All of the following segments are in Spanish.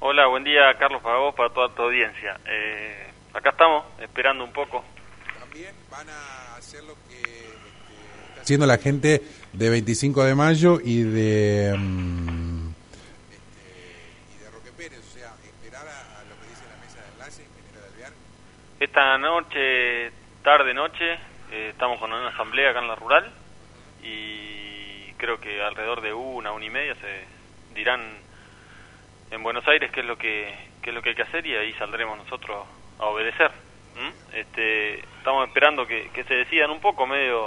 Hola, buen día Carlos, para vos, para toda tu audiencia. Acá estamos, esperando un poco. También van a hacer lo que está haciendo la gente de 25 de mayo y de Roque Pérez, o sea, esperar a lo que dice la mesa de enlace, ingeniero de Alvear. Esta noche, tarde-noche, estamos con una asamblea acá en la rural y creo que alrededor de una y media se dirán en Buenos Aires qué es lo que hay que hacer y ahí saldremos nosotros a obedecer. Estamos esperando que se decidan un poco,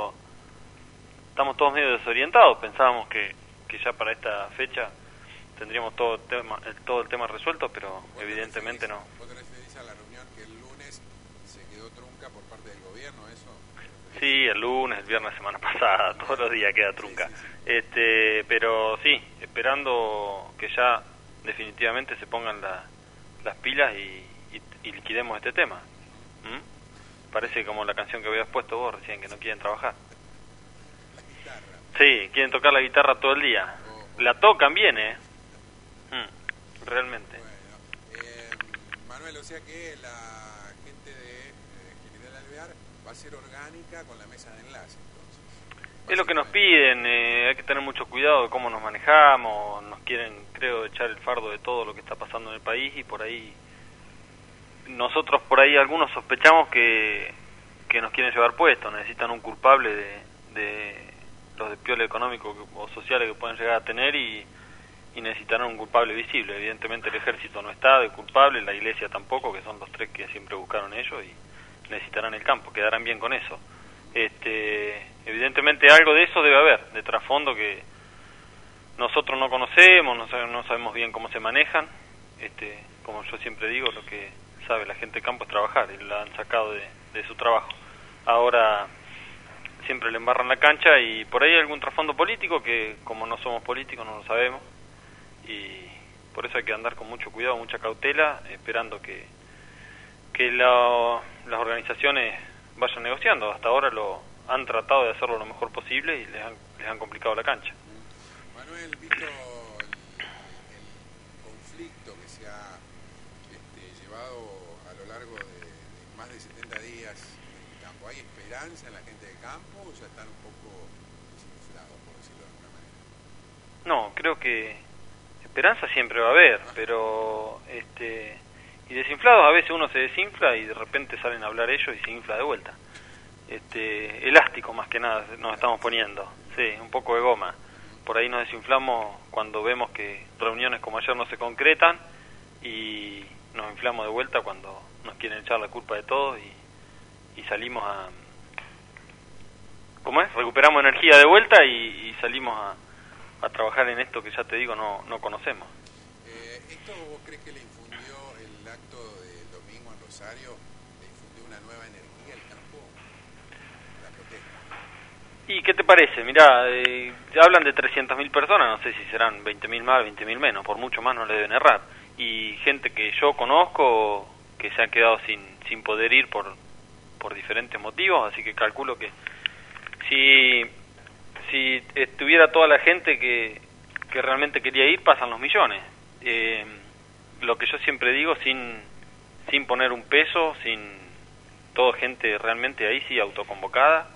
estamos todos medio desorientados. Pensábamos que ya para esta fecha tendríamos todo el tema resuelto, pero evidentemente no. ¿Vos te referís a la reunión que el lunes se quedó trunca por parte del gobierno, eso? Sí, el lunes, el viernes, semana pasada, todos los días queda trunca. Sí. Pero sí, esperando que ya definitivamente se pongan las pilas y liquidemos este tema. Parece como la canción que habías puesto vos recién, que no quieren trabajar. La guitarra. Sí, quieren tocar la guitarra todo el día. La tocan bien, realmente. Bueno, Manuel, o sea que la gente de General Alvear va a ser orgánica con la mesa de enlace, entonces. Es lo que nos piden, hay que tener mucho cuidado de cómo nos manejamos, nos quieren, creo, echar el fardo de todo lo que está pasando en el país y por ahí, nosotros por ahí algunos sospechamos que nos quieren llevar puestos, necesitan un culpable de los despioles económicos o sociales que pueden llegar a tener y necesitarán un culpable visible. Evidentemente el ejército no está de culpable, la iglesia tampoco, que son los tres que siempre buscaron ellos y necesitarán el campo, quedarán bien con eso. Evidentemente algo de eso debe haber, de trasfondo que nosotros no conocemos, no sabemos bien cómo se manejan. Como yo siempre digo, lo que sabe la gente de campo es trabajar y lo han sacado de su trabajo. Ahora siempre le embarran la cancha y por ahí hay algún trasfondo político que como no somos políticos no lo sabemos y por eso hay que andar con mucho cuidado, mucha cautela, esperando que las organizaciones vayan negociando. Hasta ahora lo han tratado de hacerlo lo mejor posible y les han complicado la cancha. Manuel, visto el conflicto que se ha llevado a lo largo de más de 70 días en el campo, ¿hay esperanza en la gente de campo o ya están un poco desinflados, por decirlo de alguna manera? No, creo que esperanza siempre va a haber, pero y desinflados a veces uno se desinfla y de repente salen a hablar ellos y se infla de vuelta. Elástico más que nada nos estamos poniendo, sí, un poco de goma. Por ahí nos desinflamos cuando vemos que reuniones como ayer no se concretan y nos inflamos de vuelta cuando nos quieren echar la culpa de todo y salimos a... ¿Cómo es? Recuperamos energía de vuelta y salimos a trabajar en esto que ya te digo no conocemos. ¿Esto vos crees que le infundió el acto del domingo en Rosario, le infundió una nueva energía al campo? La protesta. ¿Y qué te parece? Mirá, hablan de 300.000 personas, no sé si serán 20.000 más, 20.000 menos, por mucho más no le deben errar. Y gente que yo conozco que se han quedado sin poder ir por diferentes motivos, así que calculo que si estuviera toda la gente que realmente quería ir, pasan los millones. Lo que yo siempre digo, sin poner un peso, toda gente realmente ahí sí autoconvocada,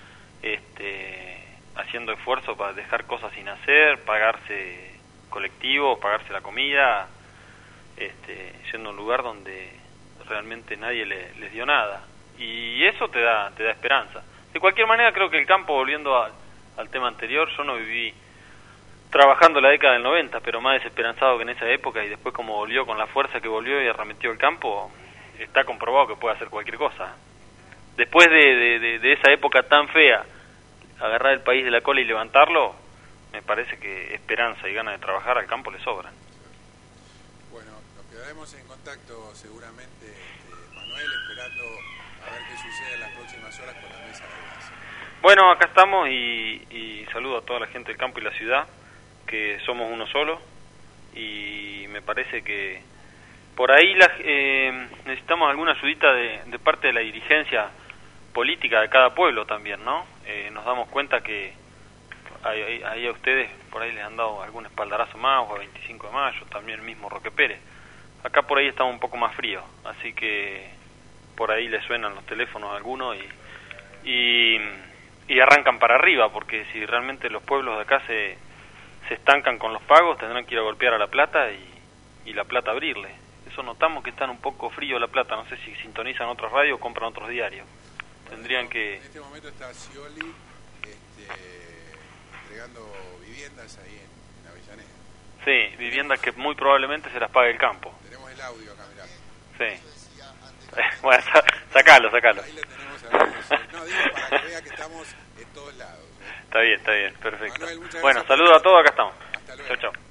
haciendo esfuerzo para dejar cosas sin hacer, pagarse colectivos, pagarse la comida, yendo a un lugar donde realmente nadie les dio nada. Y eso te da esperanza. De cualquier manera, creo que el campo, volviendo al tema anterior, yo no viví trabajando la década del 90, pero más desesperanzado que en esa época, y después como volvió con la fuerza que volvió y arremetió el campo, está comprobado que puede hacer cualquier cosa. Después de esa época tan fea, agarrar el país de la cola y levantarlo, me parece que esperanza y ganas de trabajar al campo le sobran. Bueno, nos quedaremos en contacto seguramente, Manuel, esperando a ver qué sucede en las próximas horas con la mesa de enlace. Bueno, acá estamos y saludo a toda la gente del campo y la ciudad, que somos uno solo, y me parece que por ahí necesitamos alguna ayudita de parte de la dirigencia política de cada pueblo también, ¿no? Nos damos cuenta que ahí a ustedes por ahí les han dado algún espaldarazo más, o a 25 de mayo, también el mismo Roque Pérez, Acá por ahí estamos un poco más frío, así que por ahí le suenan los teléfonos a algunos y arrancan para arriba, porque si realmente los pueblos de acá se estancan con los pagos, tendrán que ir a golpear a La Plata y La Plata abrirle. Eso notamos que están un poco frío La Plata, no sé si sintonizan otras radios o compran otros diarios. Tendrían que... En este momento está Scioli entregando viviendas ahí en Avellaneda. Sí, viviendas que muy probablemente se las pague el campo. Tenemos el audio acá, mirá. Sí. Bueno, sacalo. Ahí lo tenemos a ver. No, digo para que vea que estamos en todos lados. Está bien, perfecto. Manuel, muchas Bueno, gracias. saludos a todos, acá estamos. Hasta luego. Chau, chau.